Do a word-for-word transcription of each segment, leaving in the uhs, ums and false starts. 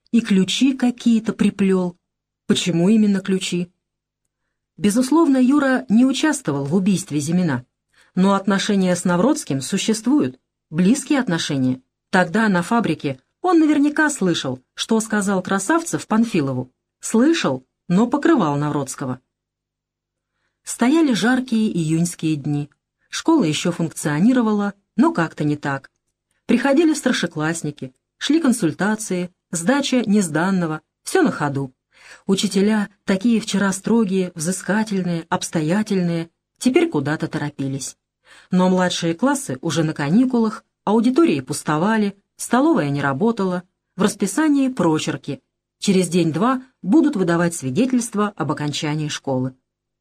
И ключи какие-то приплел. Почему именно ключи? Безусловно, Юра не участвовал в убийстве Зимина, но отношения с Навродским существуют, близкие отношения. Тогда на фабрике он наверняка слышал, что сказал Красавцев Панфилову. Слышал, но покрывал Навродского. Стояли жаркие июньские дни. Школа еще функционировала, но как-то не так. Приходили старшеклассники, шли консультации, сдача несданного, все на ходу. Учителя, такие вчера строгие, взыскательные, обстоятельные, теперь куда-то торопились. Но младшие классы уже на каникулах, аудитории пустовали, столовая не работала, в расписании прочерки. Через день-два будут выдавать свидетельства об окончании школы.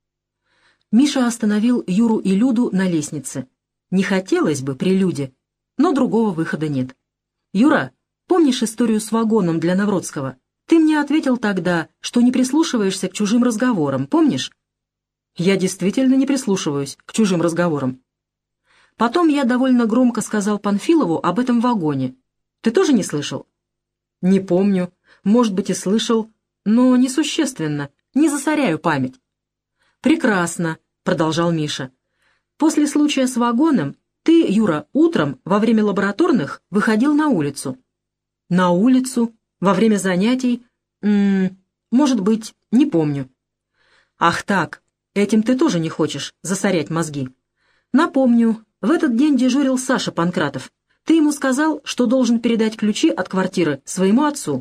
Миша остановил Юру и Люду на лестнице. Не хотелось бы при Люде, но другого выхода нет. «Юра, помнишь историю с вагоном для Навродского? Ты мне ответил тогда, что не прислушиваешься к чужим разговорам, помнишь?» «Я действительно не прислушиваюсь к чужим разговорам». Потом я довольно громко сказал Панфилову об этом вагоне. Ты тоже не слышал? Не помню. Может быть, и слышал, но несущественно. Не засоряю память. Прекрасно, продолжал Миша. После случая с вагоном ты, Юра, утром во время лабораторных выходил на улицу. На улицу? Во время занятий? М-м, может быть, не помню. Ах так, этим ты тоже не хочешь засорять мозги. Напомню, в этот день дежурил Саша Панкратов. Ты ему сказал, что должен передать ключи от квартиры своему отцу.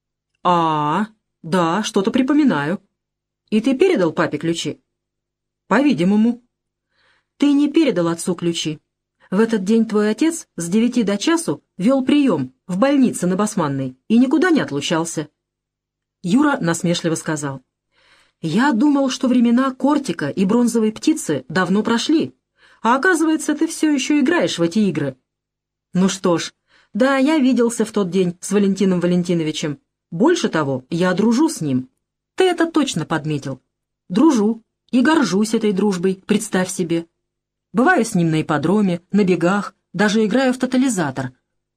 А, да, что-то припоминаю. И ты передал папе ключи? По-видимому. Ты не передал отцу ключи. В этот день твой отец с девяти до часу вел прием в больнице на Басманной и никуда не отлучался. Юра насмешливо сказал. Я думал, что времена Кортика и бронзовой птицы давно прошли, а оказывается, ты все еще играешь в эти игры. Ну что ж, да, я виделся в тот день с Валентином Валентиновичем. Больше того, я дружу с ним. Ты это точно подметил. Дружу и горжусь этой дружбой, представь себе. Бываю с ним на ипподроме, на бегах, даже играю в тотализатор.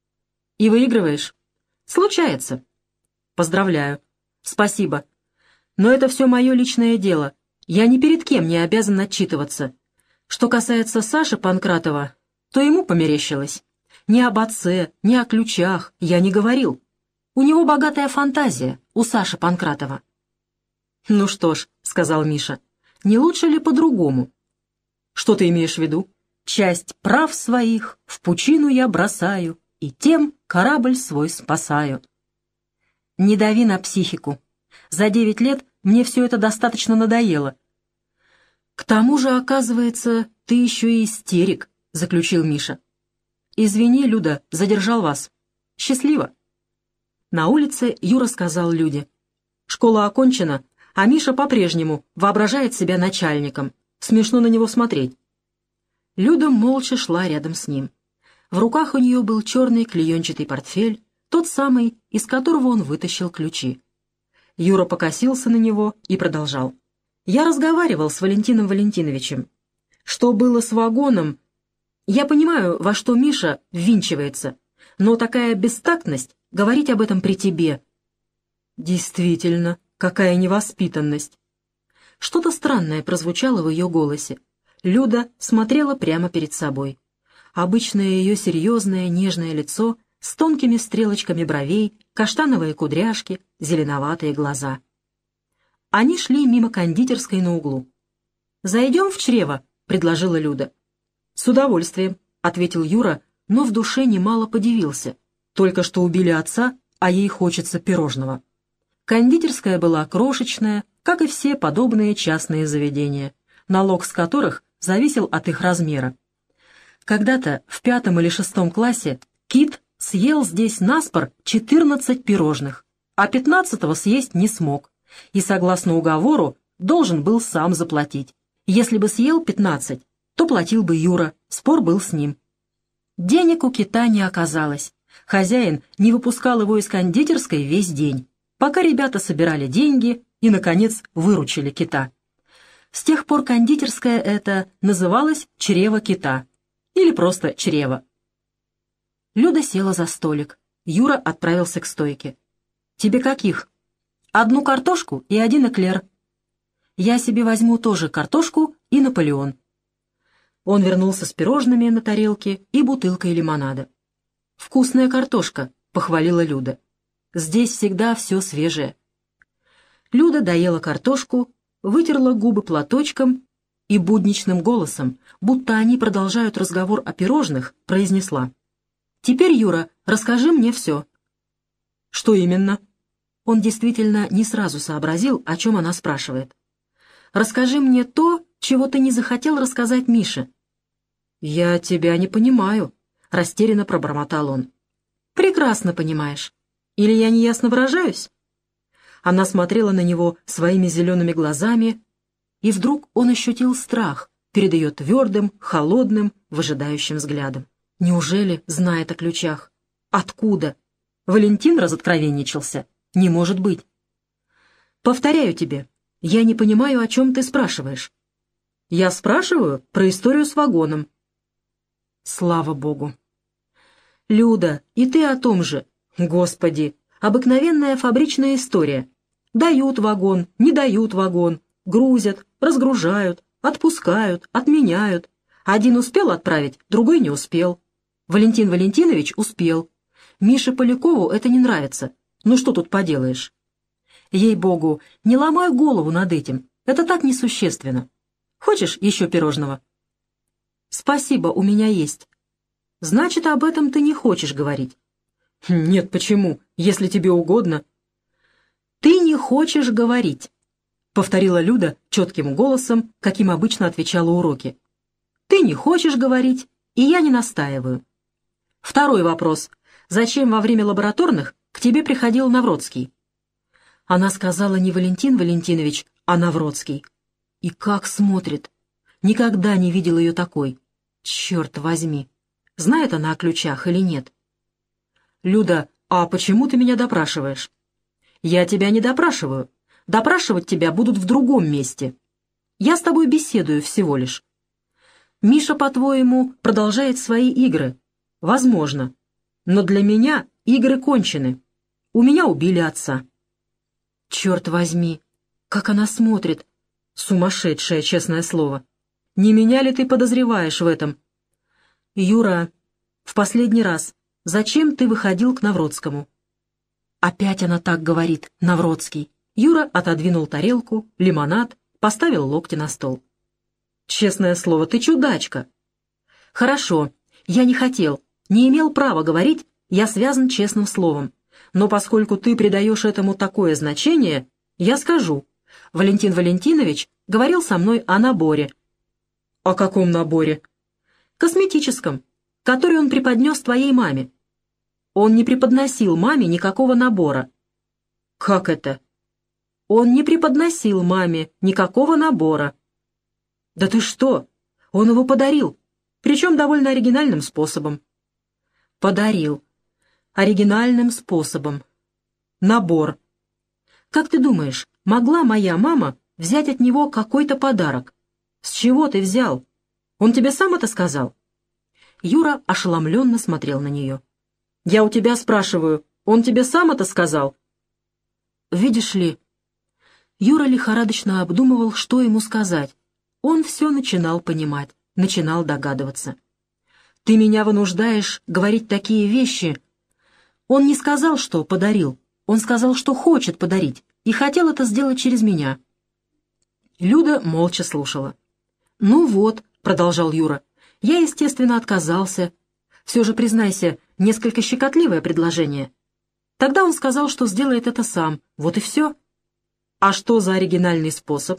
И выигрываешь? Случается. Поздравляю. Спасибо. Но это все мое личное дело. Я ни перед кем не обязан отчитываться. Что касается Саши Панкратова, то ему померещилось. Ни об отце, ни о ключах я не говорил. У него богатая фантазия, у Саши Панкратова. «Ну что ж», — сказал Миша, — «не лучше ли по-другому?» «Что ты имеешь в виду?» «Часть прав своих в пучину я бросаю, и тем корабль свой спасаю». «Не дави на психику. За девять лет мне все это достаточно надоело». «К тому же, оказывается, ты еще и истерик», — заключил Миша. «Извини, Люда, задержал вас. Счастливо». На улице Юра сказал Люде. «Школа окончена, а Миша по-прежнему воображает себя начальником. Смешно на него смотреть». Люда молча шла рядом с ним. В руках у нее был черный клеенчатый портфель, тот самый, из которого он вытащил ключи. Юра покосился на него и продолжал. «Я разговаривал с Валентином Валентиновичем. Что было с вагоном? Я понимаю, во что Миша ввинчивается, но такая бестактность говорить об этом при тебе». «Действительно, какая невоспитанность!» Что-то странное прозвучало в ее голосе. Люда смотрела прямо перед собой. Обычное ее серьезное, нежное лицо с тонкими стрелочками бровей, каштановые кудряшки, зеленоватые глаза. Они шли мимо кондитерской на углу. «Зайдем в чрево», — предложила Люда. «С удовольствием», — ответил Юра, но в душе немало подивился. Только что убили отца, а ей хочется пирожного. Кондитерская была крошечная, как и все подобные частные заведения, налог с которых зависел от их размера. Когда-то в пятом или шестом классе Кит съел здесь наспор четырнадцать пирожных, а пятнадцатого съесть не смог, и, согласно уговору, должен был сам заплатить. Если бы съел пятнадцать, то платил бы Юра, спор был с ним. Денег у Кита не оказалось. Хозяин не выпускал его из кондитерской весь день, пока ребята собирали деньги и, наконец, выручили Кита. С тех пор кондитерская эта называлась «Чрево Кита» или просто «Чрево». Люда села за столик. Юра отправился к стойке. Тебе каких? Одну картошку и один эклер. Я себе возьму тоже картошку и Наполеон. Он вернулся с пирожными на тарелке и бутылкой лимонада. «Вкусная картошка», — похвалила Люда. «Здесь всегда все свежее». Люда доела картошку, вытерла губы платочком и будничным голосом, будто они продолжают разговор о пирожных, произнесла: «Теперь, Юра, расскажи мне все». «Что именно?» Он действительно не сразу сообразил, о чем она спрашивает. «Расскажи мне то, чего ты не захотел рассказать Мише». «Я тебя не понимаю», — растерянно пробормотал он. «Прекрасно понимаешь. Или я неясно выражаюсь?» Она смотрела на него своими зелеными глазами, и вдруг он ощутил страх перед ее твердым, холодным, выжидающим взглядом. Неужели знает о ключах? Откуда? Валентин разоткровенничался? Не может быть. «Повторяю тебе, я не понимаю, о чем ты спрашиваешь». «Я спрашиваю про историю с вагоном». Слава Богу. «Люда, и ты о том же. Господи, обыкновенная фабричная история. Дают вагон, не дают вагон, грузят, разгружают, отпускают, отменяют. Один успел отправить, другой не успел. Валентин Валентинович успел. Мише Полякову это не нравится. Ну что тут поделаешь? Ей-богу, не ломай голову над этим. Это так несущественно. Хочешь еще пирожного?» «Спасибо, у меня есть». «Значит, об этом ты не хочешь говорить?» «Нет, почему, если тебе угодно». «Ты не хочешь говорить», — повторила Люда четким голосом, каким обычно отвечала уроки. «Ты не хочешь говорить, и я не настаиваю». «Второй вопрос. Зачем во время лабораторных к тебе приходил Навродский?» Она сказала не Валентин Валентинович, а Навродский. И как смотрит. Никогда не видел ее такой. Черт возьми. Знает она о ключах или нет? «Люда, а почему ты меня допрашиваешь?» «Я тебя не допрашиваю. Допрашивать тебя будут в другом месте. Я с тобой беседую всего лишь. Миша, по-твоему, продолжает свои игры? Возможно. Но для меня игры кончены. У меня убили отца». Черт возьми, как она смотрит. Сумасшедшая, честное слово. Не меня ли ты подозреваешь в этом? «Юра, в последний раз, зачем ты выходил к Навродскому?» Опять она так говорит, Навродский. Юра отодвинул тарелку, лимонад, поставил локти на стол. «Честное слово, ты чудачка». «Хорошо, я не хотел, не имел права говорить, я связан честным словом. Но поскольку ты придаешь этому такое значение, я скажу. Валентин Валентинович говорил со мной о наборе». «О каком наборе?» «Косметическом, который он преподнес твоей маме». «Он не преподносил маме никакого набора». «Как это?» «Он не преподносил маме никакого набора». «Да ты что? Он его подарил, причем довольно оригинальным способом». «Подарил. Оригинальным способом. Набор. Как ты думаешь, могла моя мама взять от него какой-то подарок? С чего ты взял? Он тебе сам это сказал?» Юра ошеломленно смотрел на нее. «Я у тебя спрашиваю, он тебе сам это сказал?» «Видишь ли...» Юра лихорадочно обдумывал, что ему сказать. Он все начинал понимать, начинал догадываться. «Ты меня вынуждаешь говорить такие вещи...» Он не сказал, что подарил. Он сказал, что хочет подарить, и хотел это сделать через меня. Люда молча слушала. «Ну вот», — продолжал Юра, — «я, естественно, отказался. Все же, признайся, несколько щекотливое предложение. Тогда он сказал, что сделает это сам. Вот и все». «А что за оригинальный способ?»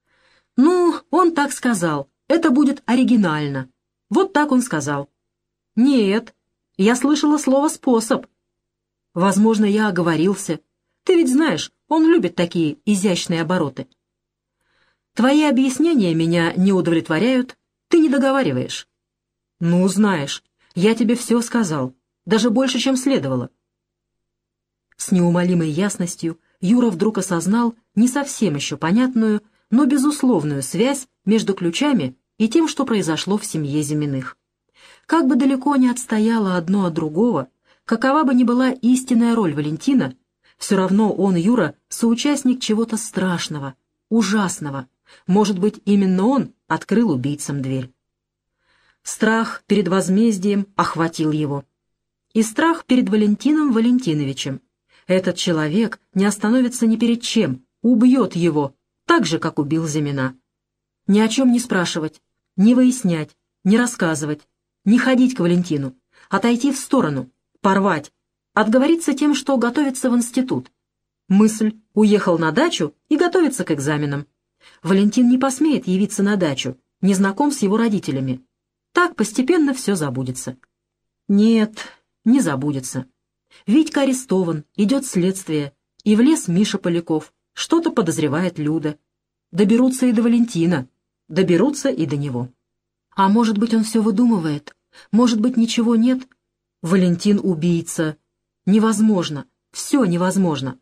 «Ну, он так сказал. Это будет оригинально. Вот так он сказал». «Нет, я слышала слово «способ». Возможно, я оговорился. Ты ведь знаешь, он любит такие изящные обороты. Твои объяснения меня не удовлетворяют, ты не договариваешь. Ну, знаешь, я тебе все сказал, даже больше, чем следовало. С неумолимой ясностью Юра вдруг осознал не совсем еще понятную, но безусловную связь между ключами и тем, что произошло в семье Зиминых. Как бы далеко не отстояло одно от другого, какова бы ни была истинная роль Валентина, Все равно он, Юра, соучастник чего-то страшного, ужасного. Может быть, именно он открыл убийцам дверь. Страх перед возмездием охватил его. И страх перед Валентином Валентиновичем. Этот человек не остановится ни перед чем, убьет его, так же, как убил Зимина. Ни о чем не спрашивать, не выяснять, не рассказывать, не ходить к Валентину, отойти в сторону, порвать, отговориться тем, что готовится в институт. Мысль: уехал на дачу и готовится к экзаменам. Валентин не посмеет явиться на дачу, не знаком с его родителями. Так постепенно все забудется. Нет, не забудется. Витька арестован, идет следствие, и в лес Миша Поляков, что-то подозревает Люда. Доберутся и до Валентина, доберутся и до него. А может быть, он все выдумывает, может быть, ничего нет. Валентин убийца. Невозможно, все невозможно.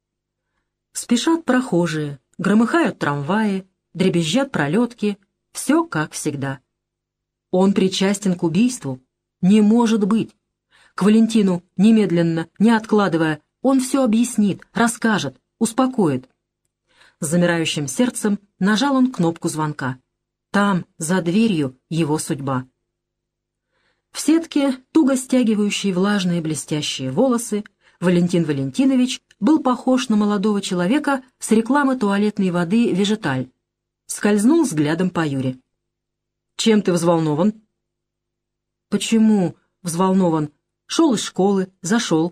Спешат прохожие, громыхают трамваи, дребезжат пролетки, все как всегда. Он причастен к убийству? Не может быть. К Валентину, немедленно, не откладывая, он все объяснит, расскажет, успокоит. С замирающим сердцем нажал он кнопку звонка. Там, за дверью, его судьба. В сетке, туго стягивающей влажные блестящие волосы, Валентин Валентинович был похож на молодого человека с рекламы туалетной воды «Вежиталь». Скользнул взглядом по Юре. «Чем ты взволнован?» «Почему взволнован? Шел из школы, зашел».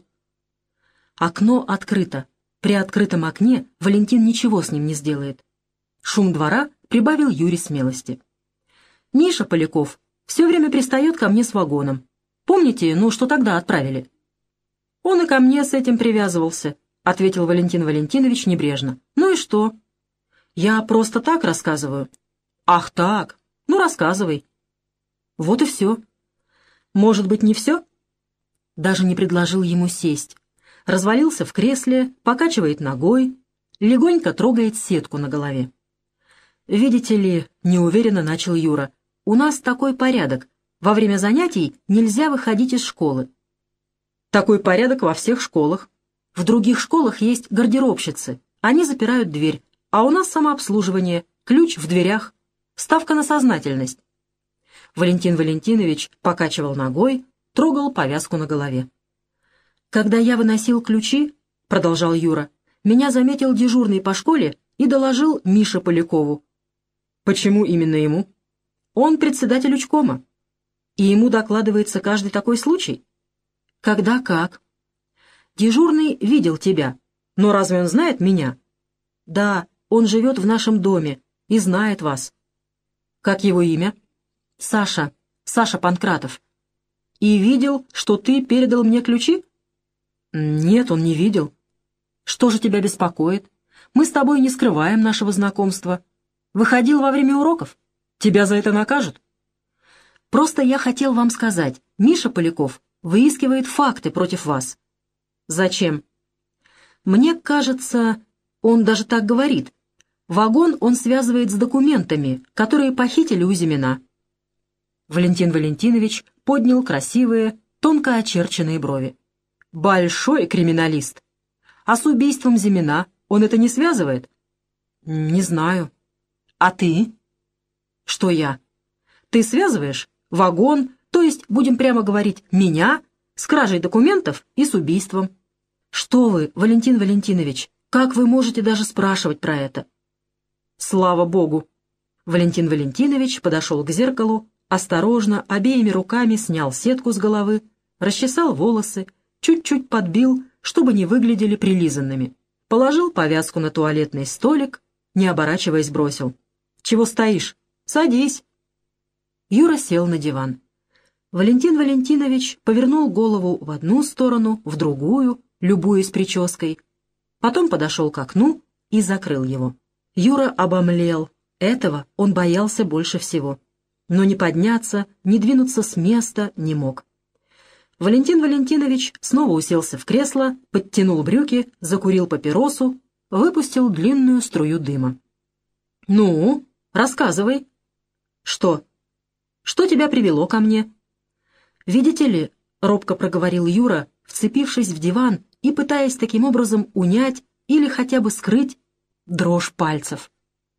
Окно открыто. При открытом окне Валентин ничего с ним не сделает. Шум двора прибавил Юре смелости. «Миша Поляков все время пристает ко мне с вагоном. Помните, ну, что тогда отправили?» «Он и ко мне с этим привязывался», — ответил Валентин Валентинович небрежно. «Ну и что?» «Я просто так рассказываю». «Ах так? Ну, рассказывай». «Вот и все». «Может быть, не все?» Даже не предложил ему сесть. Развалился в кресле, покачивает ногой, легонько трогает сетку на голове. «Видите ли, — неуверенно начал Юра, — у нас такой порядок. Во время занятий нельзя выходить из школы». «Такой порядок во всех школах. В других школах есть гардеробщицы. Они запирают дверь, а у нас самообслуживание, ключ в дверях, ставка на сознательность». Валентин Валентинович покачивал ногой, трогал повязку на голове. «Когда я выносил ключи, — продолжал Юра, — меня заметил дежурный по школе и доложил Мише Полякову». «Почему именно ему?» «Он председатель учкома. И ему докладывается каждый такой случай?» «Когда как?» «Дежурный видел тебя. Но разве он знает меня?» «Да, он живет в нашем доме и знает вас». «Как его имя?» «Саша. Саша Панкратов». «И видел, что ты передал мне ключи?» «Нет, он не видел». «Что же тебя беспокоит? Мы с тобой не скрываем нашего знакомства. Выходил во время уроков? Тебя за это накажут?» «Просто я хотел вам сказать, Миша Поляков выискивает факты против вас». «Зачем?» «Мне кажется, он даже так говорит. Вагон он связывает с документами, которые похитили у Зимина». Валентин Валентинович поднял красивые, тонко очерченные брови. «Большой криминалист. А с убийством Зимина он это не связывает?» «Не знаю». «А ты?» «Что я?» «Ты связываешь вагон, то есть, будем прямо говорить, меня, с кражей документов и с убийством». «Что вы, Валентин Валентинович, как вы можете даже спрашивать про это?» «Слава Богу!» Валентин Валентинович подошел к зеркалу, осторожно, обеими руками снял сетку с головы, расчесал волосы, чуть-чуть подбил, чтобы не выглядели прилизанными, положил повязку на туалетный столик, не оборачиваясь, бросил: «Чего стоишь? Садись». Юра сел на диван. Валентин Валентинович повернул голову в одну сторону, в другую, любуясь прической, потом подошел к окну и закрыл его. Юра обомлел. Этого он боялся больше всего. Но не подняться, не двинуться с места не мог. Валентин Валентинович снова уселся в кресло, подтянул брюки, закурил папиросу, выпустил длинную струю дыма. «Ну, рассказывай». «Что? Что тебя привело ко мне?» «Видите ли», — робко проговорил Юра, вцепившись в диван и пытаясь таким образом унять или хотя бы скрыть дрожь пальцев.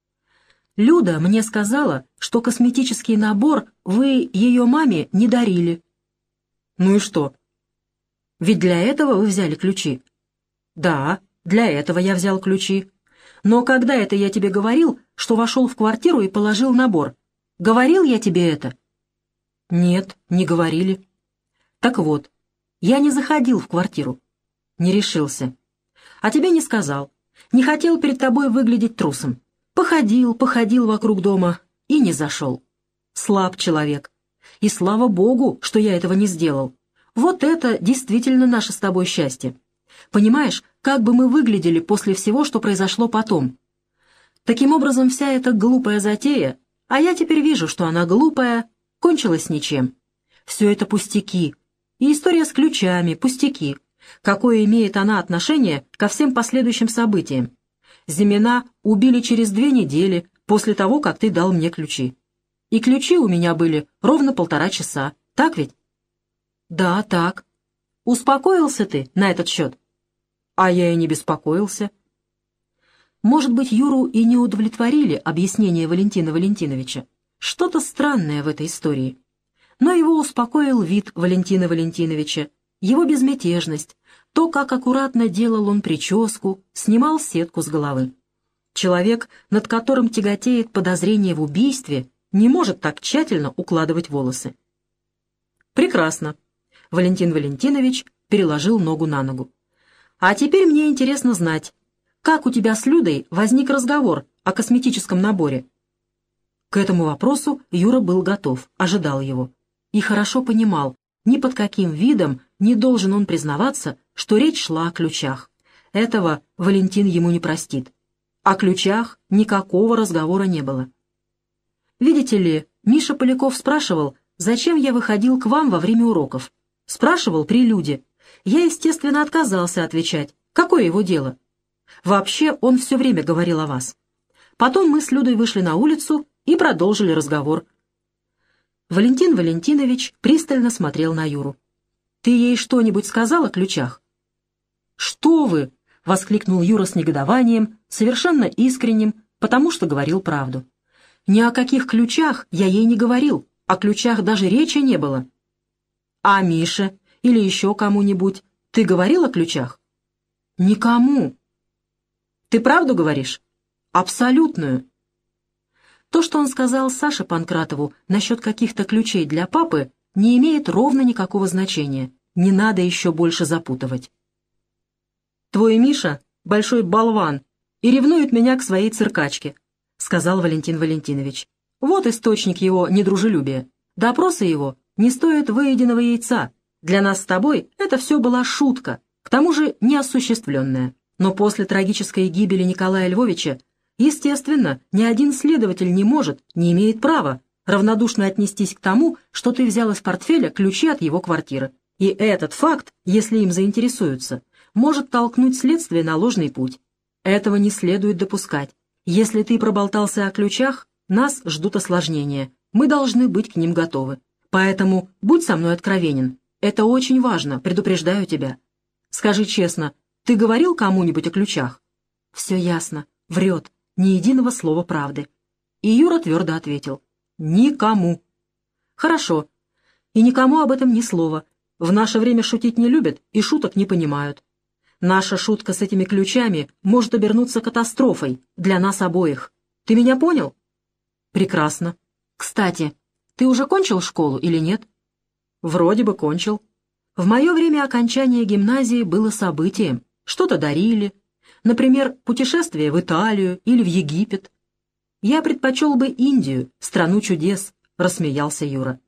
«Люда мне сказала, что косметический набор вы ее маме не дарили». «Ну и что? Ведь для этого вы взяли ключи». «Да, для этого я взял ключи. Но когда это я тебе говорил, что вошел в квартиру и положил набор? Говорил я тебе это?» «Нет, не говорили». «Так вот, я не заходил в квартиру. Не решился. А тебе не сказал. Не хотел перед тобой выглядеть трусом. Походил, походил вокруг дома и не зашел. Слаб человек. И слава богу, что я этого не сделал. Вот это действительно наше с тобой счастье. Понимаешь, как бы мы выглядели после всего, что произошло потом? Таким образом, вся эта глупая затея, а я теперь вижу, что она глупая, кончилась ничем. Все это пустяки. И история с ключами, пустяки. Какое имеет она отношение ко всем последующим событиям? Зимина убили через две недели после того, как ты дал мне ключи. И ключи у меня были ровно полтора часа. Так ведь? Да, так. Успокоился ты на этот счет? А я и не беспокоился. Может быть, Юру и не удовлетворили объяснения Валентина Валентиновича. Что-то странное в этой истории. Но его успокоил вид Валентина Валентиновича, его безмятежность, то, как аккуратно делал он прическу, снимал сетку с головы. Человек, над которым тяготеет подозрение в убийстве, не может так тщательно укладывать волосы. «Прекрасно». Валентин Валентинович переложил ногу на ногу. «А теперь мне интересно знать, как у тебя с Людой возник разговор о косметическом наборе?» К этому вопросу Юра был готов, ожидал его. И хорошо понимал, ни под каким видом не должен он признаваться, что речь шла о ключах. Этого Валентин ему не простит. О ключах никакого разговора не было. «Видите ли, Миша Поляков спрашивал, зачем я выходил к вам во время уроков. Спрашивал при Люде. Я, естественно, отказался отвечать. Какое его дело? Вообще, он все время говорил о вас. Потом мы с Людой вышли на улицу и продолжили разговор». Валентин Валентинович пристально смотрел на Юру. «Ты ей что-нибудь сказал о ключах?» «Что вы!» — воскликнул Юра с негодованием, совершенно искренним, потому что говорил правду. «Ни о каких ключах я ей не говорил, о ключах даже речи не было». «А Мише или еще кому-нибудь ты говорил о ключах?» «Никому». «Ты правду говоришь?» «Абсолютную». То, что он сказал Саше Панкратову насчет каких-то ключей для папы, не имеет ровно никакого значения. Не надо еще больше запутывать. «Твой Миша — большой болван и ревнует меня к своей циркачке», — сказал Валентин Валентинович. «Вот источник его недружелюбия. Допросы его не стоят выеденного яйца. Для нас с тобой это все была шутка, к тому же неосуществленная. Но после трагической гибели Николая Львовича, естественно, ни один следователь не может, не имеет права равнодушно отнестись к тому, что ты взял из портфеля ключи от его квартиры. И этот факт, если им заинтересуются, может толкнуть следствие на ложный путь. Этого не следует допускать. Если ты проболтался о ключах, нас ждут осложнения. Мы должны быть к ним готовы. Поэтому будь со мной откровенен. Это очень важно, предупреждаю тебя. Скажи честно, ты говорил кому-нибудь о ключах?» «Все ясно. Врет. Ни единого слова правды». И Юра твердо ответил. «Никому». «Хорошо. И никому об этом ни слова. В наше время шутить не любят и шуток не понимают. Наша шутка с этими ключами может обернуться катастрофой для нас обоих. Ты меня понял?» «Прекрасно. Кстати, ты уже кончил школу или нет?» «Вроде бы кончил. В мое время окончание гимназии было событием. Что-то дарили. Например, путешествие в Италию или в Египет. Я предпочел бы Индию, страну чудес», — рассмеялся Юра.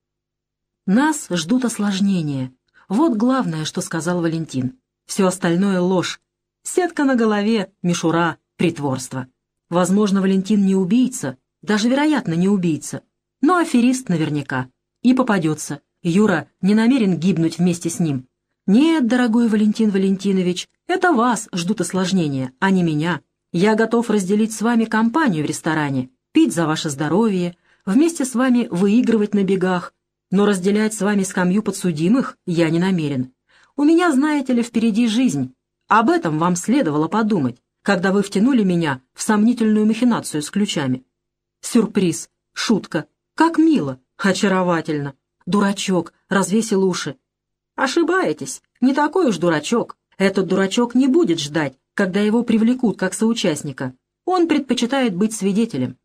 «Нас ждут осложнения. Вот главное, что сказал Валентин. Все остальное — ложь. Сетка на голове, мишура, притворство. Возможно, Валентин не убийца, даже, вероятно, не убийца, но аферист наверняка. И попадется. Юра не намерен гибнуть вместе с ним. Нет, дорогой Валентин Валентинович, это вас ждут осложнения, а не меня. Я готов разделить с вами компанию в ресторане, пить за ваше здоровье, вместе с вами выигрывать на бегах, но разделять с вами скамью подсудимых я не намерен. У меня, знаете ли, впереди жизнь, Об этом вам следовало подумать, когда вы втянули меня в сомнительную махинацию с ключами. Сюрприз, шутка, как мило, очаровательно. Дурачок, развесил уши. Ошибаетесь, не такой уж дурачок. Этот дурачок не будет ждать, когда его привлекут как соучастника. Он предпочитает быть свидетелем.